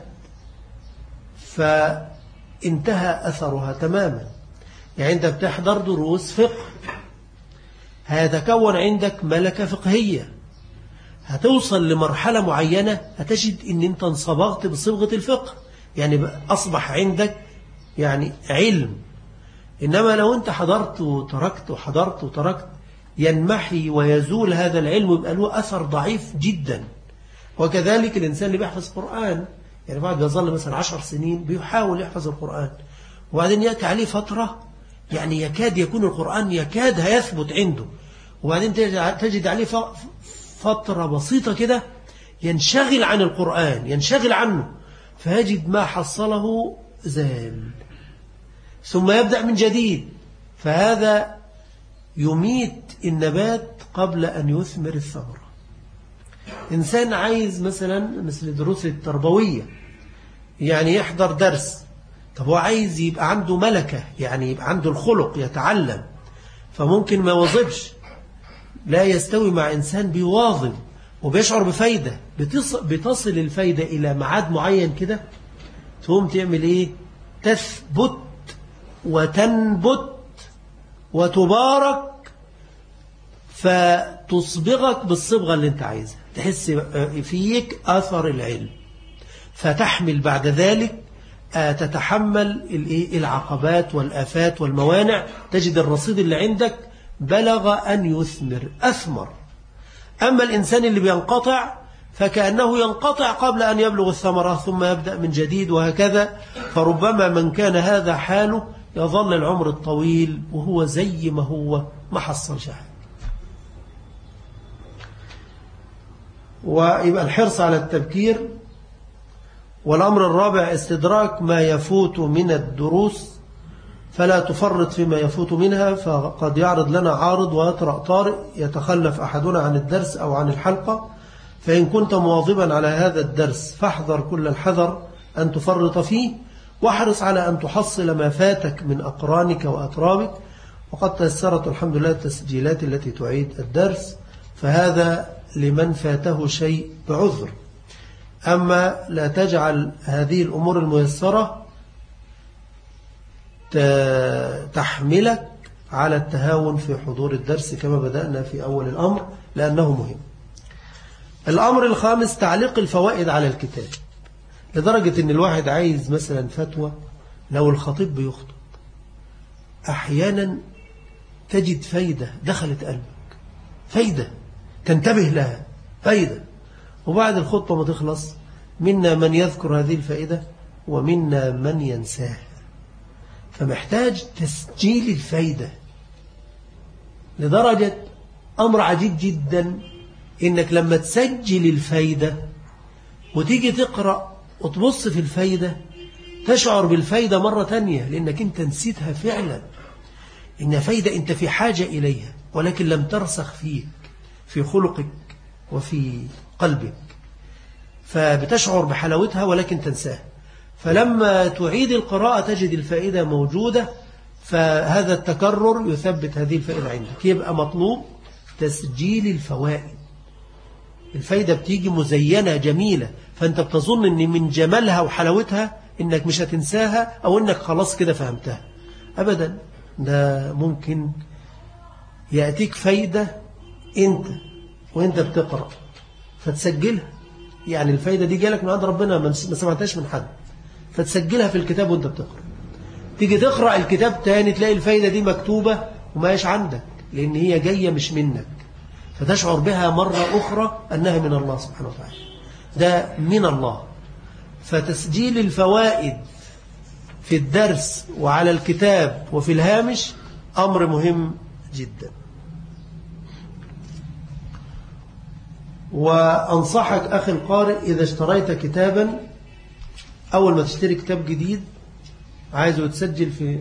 فانتهى أثرها تماما. يعني أنت بتحضر دروس فقه، هيتكون عندك ملكة فقهية، هتوصل لمرحلة معينة هتجد أن أنت انصبغت بصبغة الفقه، يعني أصبح عندك يعني علم. إنما لو أنت حضرت وتركت وحضرت وتركت ينمحي ويزول هذا العلم، يبقى له أثر ضعيف جدا. وكذلك الإنسان اللي بيحفظ قرآن، يعني بعد بيظل مثلا عشر سنين بيحاول يحفظ القرآن، وبعدين يأتي عليه فترة يعني يكاد يكون القرآن يكاد هيثبت عنده، وبعدين تجد عليه فترة بسيطة كده ينشغل عن القرآن، ينشغل عنه، فيجد ما حصله زال، ثم يبدأ من جديد. فهذا يميت النبات قبل أن يثمر الثمرة. إنسان عايز مثلا مثل الدروس التربوية، يعني يحضر درس، طب هو عايز يبقى عنده ملكة، يعني يبقى عنده الخلق يتعلم، فممكن ما يواظبش. لا يستوي مع إنسان بيواظب وبيشعر بفايدة، بتصل الفايدة إلى معاد معين كده، تقوم تعمل إيه؟ تثبت وتنبت وتبارك، فتصبغك بالصبغة اللي انت عايزها، تحس فيك أثر العلم، فتحمل بعد ذلك تتحمل العقبات والآفات والموانع، تجد الرصيد اللي عندك بلغ أن يثمر أثمر. أما الإنسان اللي بينقطع فكأنه ينقطع قبل أن يبلغ الثمرة ثم يبدأ من جديد وهكذا. فربما من كان هذا حاله يظل العمر الطويل وهو زي ما هو ما حصل شيء. ويبقى الحرص على التبكير. والأمر الرابع استدراك ما يفوت من الدروس، فلا تفرط فيما يفوت منها، فقد يعرض لنا عارض ويطرأ طارئ يتخلف أحدنا عن الدرس أو عن الحلقة، فإن كنت مواظبا على هذا الدرس فاحذر كل الحذر أن تفرط فيه، واحرص على أن تحصل ما فاتك من أقرانك وأترابك. وقد تيسرت الحمد لله التسجيلات التي تعيد الدرس، فهذا لمن فاته شيء بعذر. أما لا تجعل هذه الأمور الميسرة تحملك على التهاون في حضور الدرس كما بدأنا في أول الأمر، لأنه مهم. الأمر الخامس تعليق الفوائد على الكتاب، لدرجة أن الواحد عايز مثلا فتوى، لو الخطيب بيخطب أحيانا تجد فايدة دخلت قلبك، فايدة تنتبه لها، فايدة، وبعد الخطبة ما تخلص منا من يذكر هذه الفائدة ومنا من ينساها. فمحتاج تسجيل الفايدة، لدرجة أمر عجيب جدا إنك لما تسجل الفايدة وتيجي تقرأ وتبص في الفايدة تشعر بالفايدة مرة تانية، لأنك أنت نسيتها فعلا، إنها فايدة أنت في حاجة إليها ولكن لم ترسخ فيك في خلقك وفي قلبك، فبتشعر بحلاوتها ولكن تنساها. فلما تعيد القراءة تجد الفائدة موجودة، فهذا التكرر يثبت هذه الفائدة عندك. يبقى مطلوب تسجيل الفوائد. الفائدة بتيجي مزينة جميلة، فأنت بتظن أن من جمالها وحلاوتها أنك مش هتنساها أو أنك خلاص كده فهمتها. أبدا، ده ممكن يأتيك فايدة أنت وأنت بتقرأ فتسجلها، يعني الفايدة دي جالك من عند ربنا ما سمعتهاش من حد، فتسجلها في الكتاب وانت بتقرأ. تيجي تقرأ الكتاب تاني تلاقي الفايدة دي مكتوبة وما هيش عندك، لأن هي جاية مش منك، فتشعر بها مرة أخرى أنها من الله سبحانه وتعالى، ده من الله. فتسجيل الفوائد في الدرس وعلى الكتاب وفي الهامش أمر مهم جدا. وأنصحك أخي القارئ إذا اشتريت كتابا، أول ما تشتري كتاب جديد عايزه تسجل في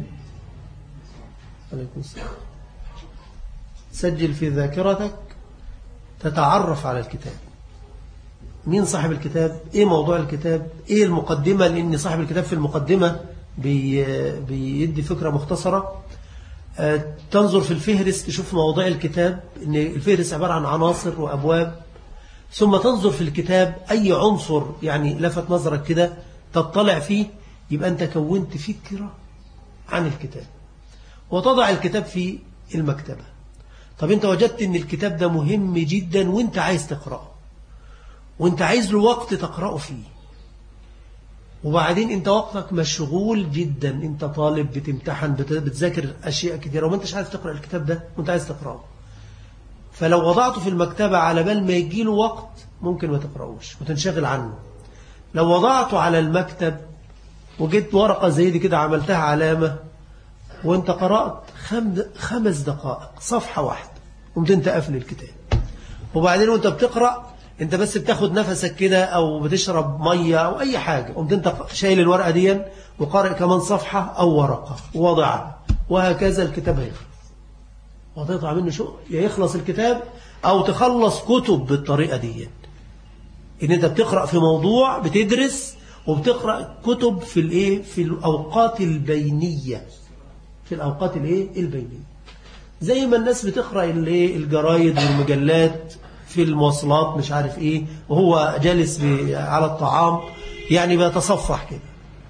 تسجل في ذاكرتك، تتعرف على الكتاب، مين صاحب الكتاب، إيه موضوع الكتاب، إيه المقدمة، لأن صاحب الكتاب في المقدمة بي بيدي فكرة مختصرة. تنظر في الفهرس تشوف مواضيع الكتاب، إن الفهرس عبارة عن عناصر وأبواب، ثم تنظر في الكتاب أي عنصر يعني لفت نظرك كده تطلع فيه، يبقى أنت كونت فكرة عن الكتاب، وتضع الكتاب في المكتبة. طب أنت وجدت أن الكتاب ده مهم جدا وأنت عايز تقرأه، وأنت عايز له وقت تقرأه فيه، وبعدين أنت وقتك مشغول جدا، أنت طالب بتمتحن بتذاكر أشياء كثيرة وما أنتش عايز تقرأ الكتاب ده وأنت عايز تقرأه، فلو وضعته في المكتبة على بال ما يجي له وقت ممكن ما تقرأوش وتنشغل عنه. لو وضعته على المكتب وجدت ورقة زي دي كده عملتها علامة وانت قرأت خمس دقائق صفحة واحدة قمت انت قافل الكتاب، وبعدين وانت بتقرأ انت بس بتاخد نفسك كده او بتشرب مية او اي حاجة، قمت انت شايل الورقة دي وقارئ كمان صفحة او ورقة ووضعها، وهكذا الكتاب هيخلص وهتقطع منه شغل، يا يخلص الكتاب او تخلص كتب بالطريقة دي، ان انت بتقرأ في موضوع بتدرس وبتقرأ كتب في الايه في الاوقات البينية، في الاوقات الايه البينية، زي ما الناس بتقرأ الايه الجرايد والمجلات في المواصلات مش عارف إيه، وهو جالس على الطعام، يعني بيتصفح كده.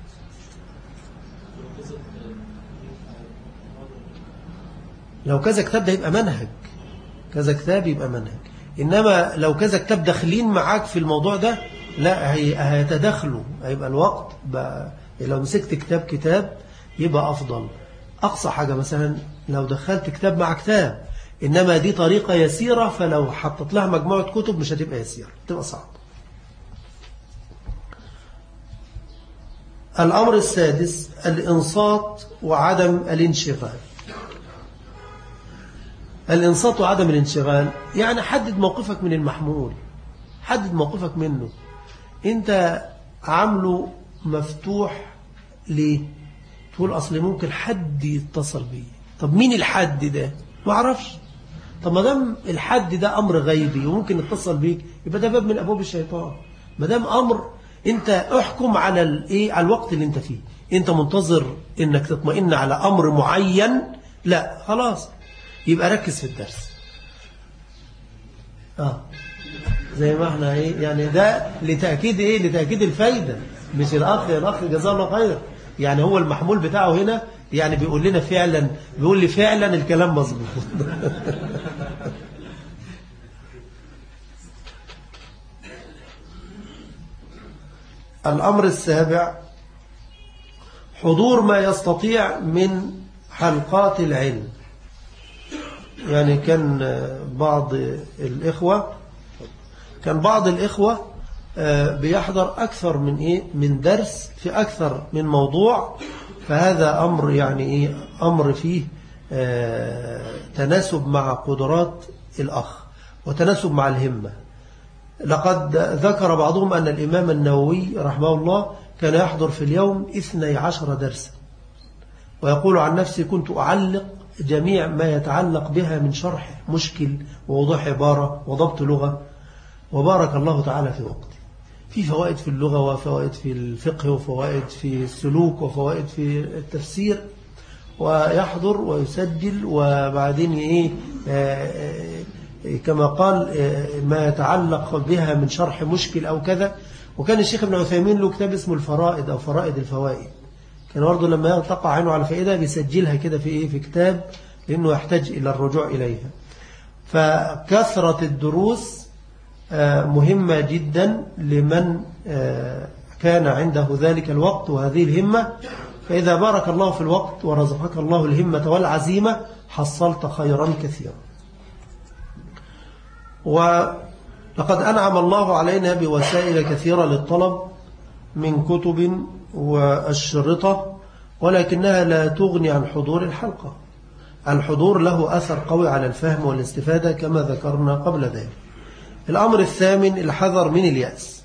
لو كذا كتاب ده يبقى منهج، كذا كتاب يبقى منهج. إنما لو كذا كتاب داخلين معاك في الموضوع ده، لا هيتدخلوا، هيبقى الوقت بقى. لو مسكت كتاب كتاب يبقى أفضل. أقصى حاجة مثلا لو دخلت كتاب مع كتاب، إنما دي طريقة يسيرة، فلو حطت لها مجموعة كتب مش هتبقى يسيرة، تبقى صعب. الأمر السادس الإنصات وعدم الانشغال. الإنصات وعدم الانشغال يعني حدد موقفك من المحمول، حدد موقفك منه. أنت عامله مفتوح ليه؟ تقول أصل ممكن حد يتصل بي. طب مين الحد ده؟ ما أعرفش. طب ما دام الحد ده أمر غيبي وممكن يتصل بيك، يبقى ده باب من أبواب الشيطان. ما دام أمر، أنت احكم على الإيه، على الوقت اللي أنت فيه. أنت منتظر إنك تطمئن على أمر معين، لا خلاص، يبقى ركز في الدرس. آه زي ما احنا ايه يعني، ده لتأكيد ايه، لتأكيد الفايدة، مش الأخ يا الأخ جزاه الله خير. يعني هو المحمول بتاعه هنا يعني بيقول لنا فعلا، بيقول لي فعلا الكلام مظبوط. الأمر السابع حضور ما يستطيع من حلقات العلم. يعني كان بعض الإخوة كان بعض الإخوة بيحضر أكثر من إيه من درس في أكثر من موضوع، فهذا أمر يعني إيه أمر فيه تناسب مع قدرات الأخ وتناسب مع الهمة. لقد ذكر بعضهم أن الإمام النووي رحمه الله كان يحضر في اليوم اثني عشر درسا، ويقول عن نفسي كنت أعلق جميع ما يتعلق بها من شرح مشكل ووضوح عبارة وضبط لغة، وبارك الله تعالى في وقته. في فوائد في اللغة وفوائد في الفقه وفوائد في السلوك وفوائد في التفسير، ويحضر ويسجل، وبعدين إيه كما قال ما يتعلق بها من شرح مشكل أو كذا. وكان الشيخ ابن عثيمين له كتاب اسمه الفرائد أو فرائد الفوائد، كان برضه لما تقع عينه على فائدة بيسجلها كده في إيه في كتاب، لأنه يحتاج إلى الرجوع إليها. فكثرة الدروس مهمة جدا لمن كان عنده ذلك الوقت وهذه الهمة. فإذا بارك الله في الوقت ورزقك الله الهمة والعزيمة حصلت خيرا كثيرا. ولقد أنعم الله علينا بوسائل كثيرة للطلب من كتب والشرطة، ولكنها لا تغني عن حضور الحلقة. الحضور له أثر قوي على الفهم والاستفادة كما ذكرنا قبل ذلك. الأمر الثامن الحذر من اليأس.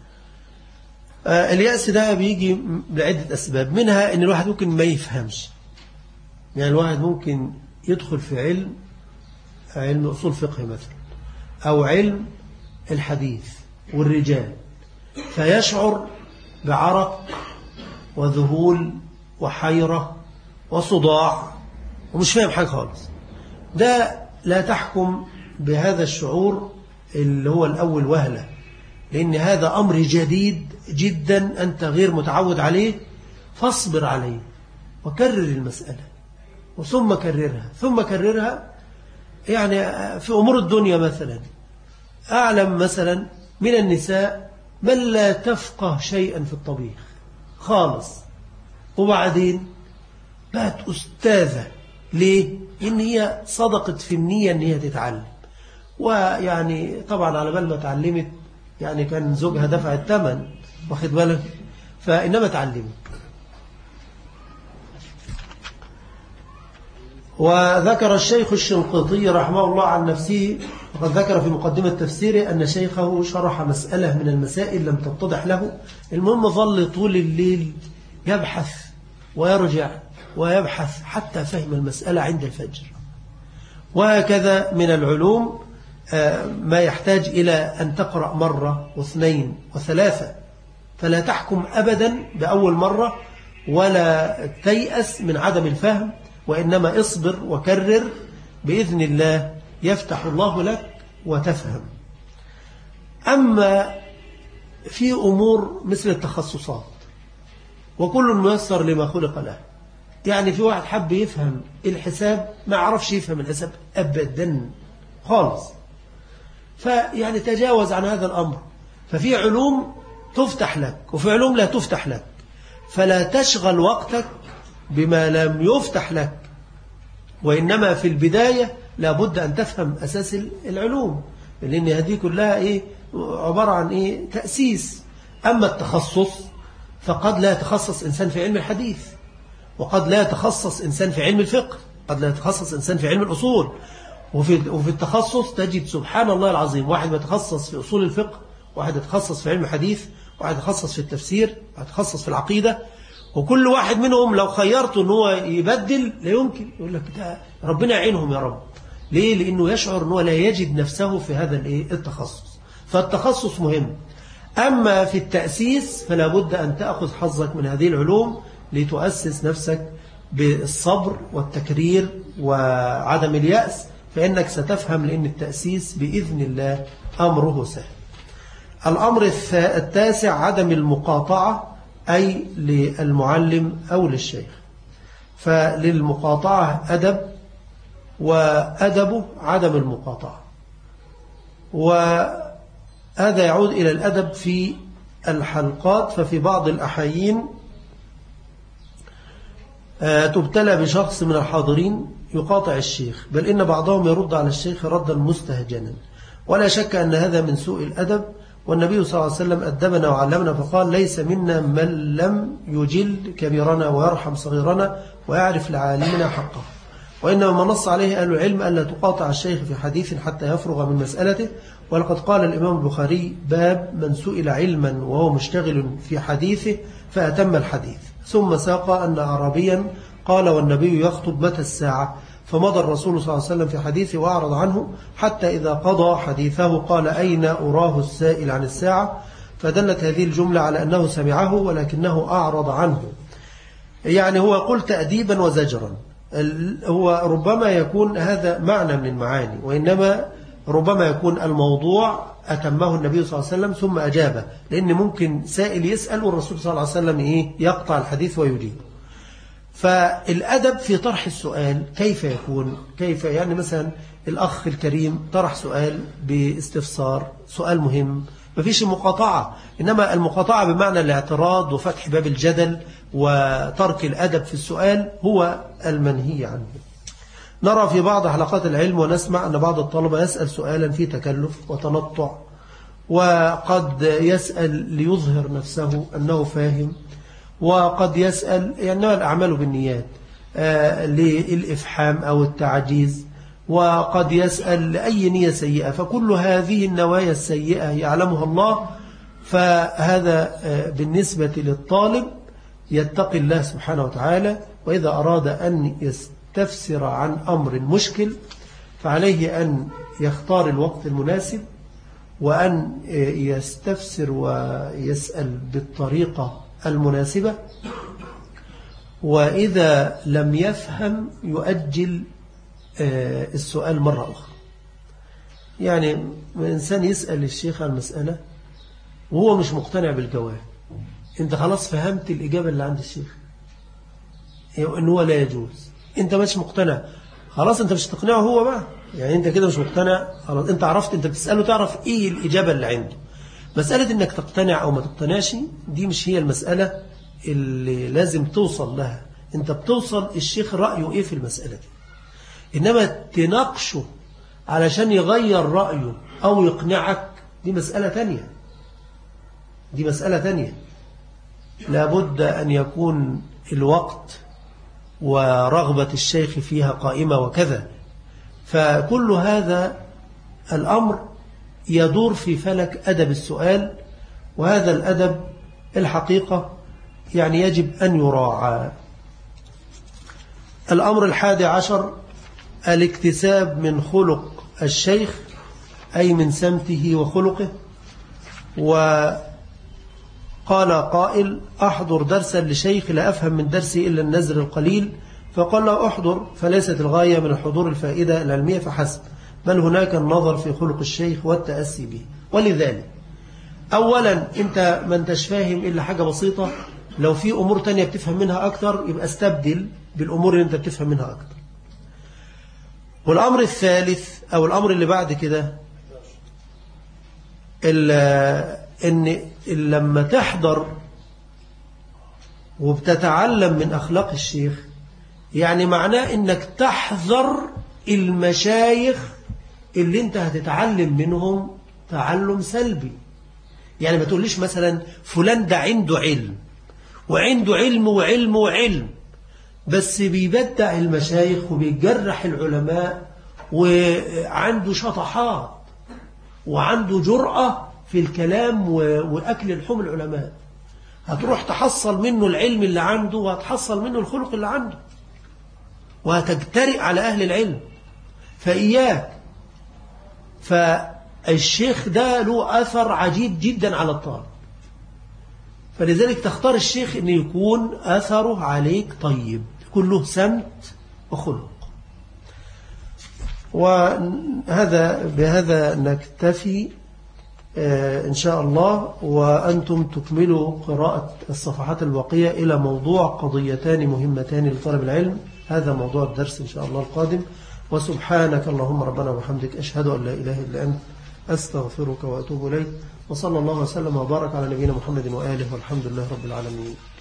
اليأس ده بيجي لعدة أسباب، منها أن الواحد ممكن ما يفهمش. يعني الواحد ممكن يدخل في علم علم أصول فقه مثلا، أو علم الحديث والرجال، فيشعر بعرق وذهول وحيرة وصداع ومش فاهم حاجة خالص. ده لا تحكم بهذا الشعور اللي هو الأول وهلة، لأن هذا أمر جديد جدا أنت غير متعود عليه، فاصبر عليه وكرر المسألة وثم كررها ثم كررها. يعني في أمور الدنيا مثلا، أعلم مثلا من النساء من لا تفقه شيئا في الطبيخ خالص، وبعدين بقت أستاذة. ليه؟ إن هي صدقت في النية إن هي تتعلم، ويعني طبعا على بال ما تعلمت يعني كان زوجها دفع الثمن، واخد بالك، فإنما تعلمت. وذكر الشيخ الشنقيطي رحمه الله عن نفسه، وقد ذكر في مقدمة تفسيره أن شيخه شرح مسألة من المسائل لم تتضح له، المهم ظل طول الليل يبحث ويرجع ويبحث حتى فهم المسألة عند الفجر. وهكذا من العلوم ما يحتاج إلى أن تقرأ مرة واثنين وثلاثة، فلا تحكم أبدا بأول مرة ولا تيأس من عدم الفهم، وإنما اصبر وكرر، بإذن الله يفتح الله لك وتفهم. أما في أمور مثل التخصصات وكل ميسر لما خلق له، يعني في واحد حب يفهم الحساب ما عرفش يفهم الحساب أبدا خالص، فيعني تجاوز عن هذا الأمر. ففي علوم تفتح لك وفي علوم لا تفتح لك، فلا تشغل وقتك بما لم يفتح لك، وإنما في البداية لابد أن تفهم أساس العلوم، لأن هذه كلها إيه عبارة عن إيه تأسيس. أما التخصص فقد لا يتخصص إنسان في علم الحديث، وقد لا يتخصص إنسان في علم الفقه، قد لا يتخصص إنسان في علم الأصول. وفي, وفي التخصص تجد سبحان الله العظيم واحد يتخصص في أصول الفقه، واحد يتخصص في علم الحديث، واحد يتخصص في التفسير، واحد يتخصص في العقيدة، وكل واحد منهم لو خيرته أنه هو يبدل لا يمكن. يقول لك ربنا يعينهم يا رب. ليه؟ لأنه يشعر أنه لا يجد نفسه في هذا التخصص. فالتخصص مهم. أما في التأسيس فلا بد أن تأخذ حظك من هذه العلوم لتؤسس نفسك بالصبر والتكرير وعدم اليأس، فإنك ستفهم، لأن التأسيس بإذن الله أمره سهل. الأمر التاسع عدم المقاطعة، أي للمعلم أو للشيخ. فللمقاطعة أدب، وأدبه عدم المقاطعة، وهذا يعود إلى الأدب في الحلقات. ففي بعض الأحيين تبتلى بشخص من الحاضرين يقاطع الشيخ، بل إن بعضهم يرد على الشيخ ردا مستهجنا، ولا شك أن هذا من سوء الأدب. والنبي صلى الله عليه وسلم أدبنا وعلمنا فقال: ليس منا من لم يجل كبيرنا ويرحم صغيرنا ويعرف لعالمنا حقه. وإنما ما نص عليه أهل العلم ألا تقاطع الشيخ في حديث حتى يفرغ من مسألته. ولقد قال الإمام البخاري: باب من سئل علما وهو مشتغل في حديثه فأتم الحديث. ثم ساق أن أعرابيا قال: والنبي يخطب متى الساعة؟ فمضى الرسول صلى الله عليه وسلم في حديثه وأعرض عنه، حتى إذا قضى حديثه قال: أين أراه السائل عن الساعة؟ فدلت هذه الجملة على أنه سمعه ولكنه أعرض عنه. يعني هو قل تأديبا وزجرا. هو ربما يكون هذا معنى من المعاني، وإنما ربما يكون الموضوع أتمه النبي صلى الله عليه وسلم ثم أجابه، لأن ممكن سائل يسأل والرسول صلى الله عليه وسلم إيه يقطع الحديث ويجيب. فالأدب في طرح السؤال كيف يكون؟ كيف يعني مثلا الأخ الكريم طرح سؤال باستفسار، سؤال مهم، ما فيش مقاطعة، إنما المقاطعة بمعنى الاعتراض وفتح باب الجدل وترك الأدب في السؤال هو المنهي عنه. نرى في بعض حلقات العلم ونسمع أن بعض الطلبة يسأل سؤالا فيه تكلف وتنطع، وقد يسأل ليظهر نفسه أنه فاهم، وقد يسأل يعني الأعمال بالنيات آه للإفحام أو التعجيز، وقد يسأل لأي نية سيئة. فكل هذه النوايا السيئة يعلمها الله. فهذا آه بالنسبة للطالب يتقي الله سبحانه وتعالى، وإذا أراد أن يستفسر عن أمر مشكل فعليه أن يختار الوقت المناسب، وأن يستفسر ويسأل بالطريقة المناسبة. وإذا لم يفهم يؤجل السؤال مرة أخرى. يعني إنسان يسأل الشيخ عن مسألة وهو مش مقتنع بالجواب، أنت خلاص فهمت الإجابة اللي عند الشيخ إنه هو لا يجوز، أنت مش مقتنع، خلاص أنت مش تقنعه هو بقى، يعني أنت كده مش مقتنع، خلاص أنت عرفت، أنت بتسأله تعرف إيه الإجابة اللي عنده. مسألة إنك تقتنع أو ما تقتنعش دي مش هي المسألة اللي لازم توصل لها. أنت بتوصل الشيخ رأيه إيه في المسألة دي، إنما تناقشه علشان يغير رأيه أو يقنعك دي مسألة تانية، دي مسألة تانية. لابد أن يكون الوقت ورغبة الشيخ فيها قائمة وكذا. فكل هذا الأمر يدور في فلك أدب السؤال، وهذا الأدب الحقيقة يعني يجب أن يراعى. الأمر الحادي عشر الاكتساب من خلق الشيخ، أي من سمته وخلقه. وقال قائل: أحضر درسا لشيخ لا أفهم من درسه إلا النزر القليل، فقال له: أحضر، فليست الغاية من الحضور الفائدة العلمية فحسب، بل هناك النظر في خلق الشيخ والتأسي به. ولذلك أولا أنت ما انتش فاهم إلا حاجة بسيطة، لو في أمور تانية بتفهم منها أكتر يبقى استبدل بالأمور اللي أنت بتفهم منها أكتر. والأمر الثالث أو الأمر اللي بعد كده إن لما تحضر وبتتعلم من أخلاق الشيخ، يعني معناه إنك تحذر المشايخ اللي أنت هتتعلم منهم تعلم سلبي. يعني ما تقوليش مثلا فلان ده عنده علم وعنده علم وعلم وعلم بس بيبدع المشايخ وبيجرح العلماء وعنده شطحات وعنده جرأة في الكلام وأكل الحم العلماء. هتروح تحصل منه العلم اللي عنده وهتحصل منه الخلق اللي عنده وهتجترئ على أهل العلم. فإياك. فالشيخ ده له أثر عجيب جدا على الطالب، فلذلك تختار الشيخ أن يكون أثره عليك طيب، يكون له سمت وخلق. وهذا بهذا نكتفي إن شاء الله، وأنتم تكملوا قراءة الصفحات الباقية إلى موضوع قضيتان مهمتان لطالب العلم. هذا موضوع الدرس إن شاء الله القادم. وسبحانك اللهم ربنا وبحمدك، أشهد أن لا إله إلا أنت، أستغفرك وأتوب إليك. وصلى الله وسلم وبارك على نبينا محمد وآله، والحمد لله رب العالمين.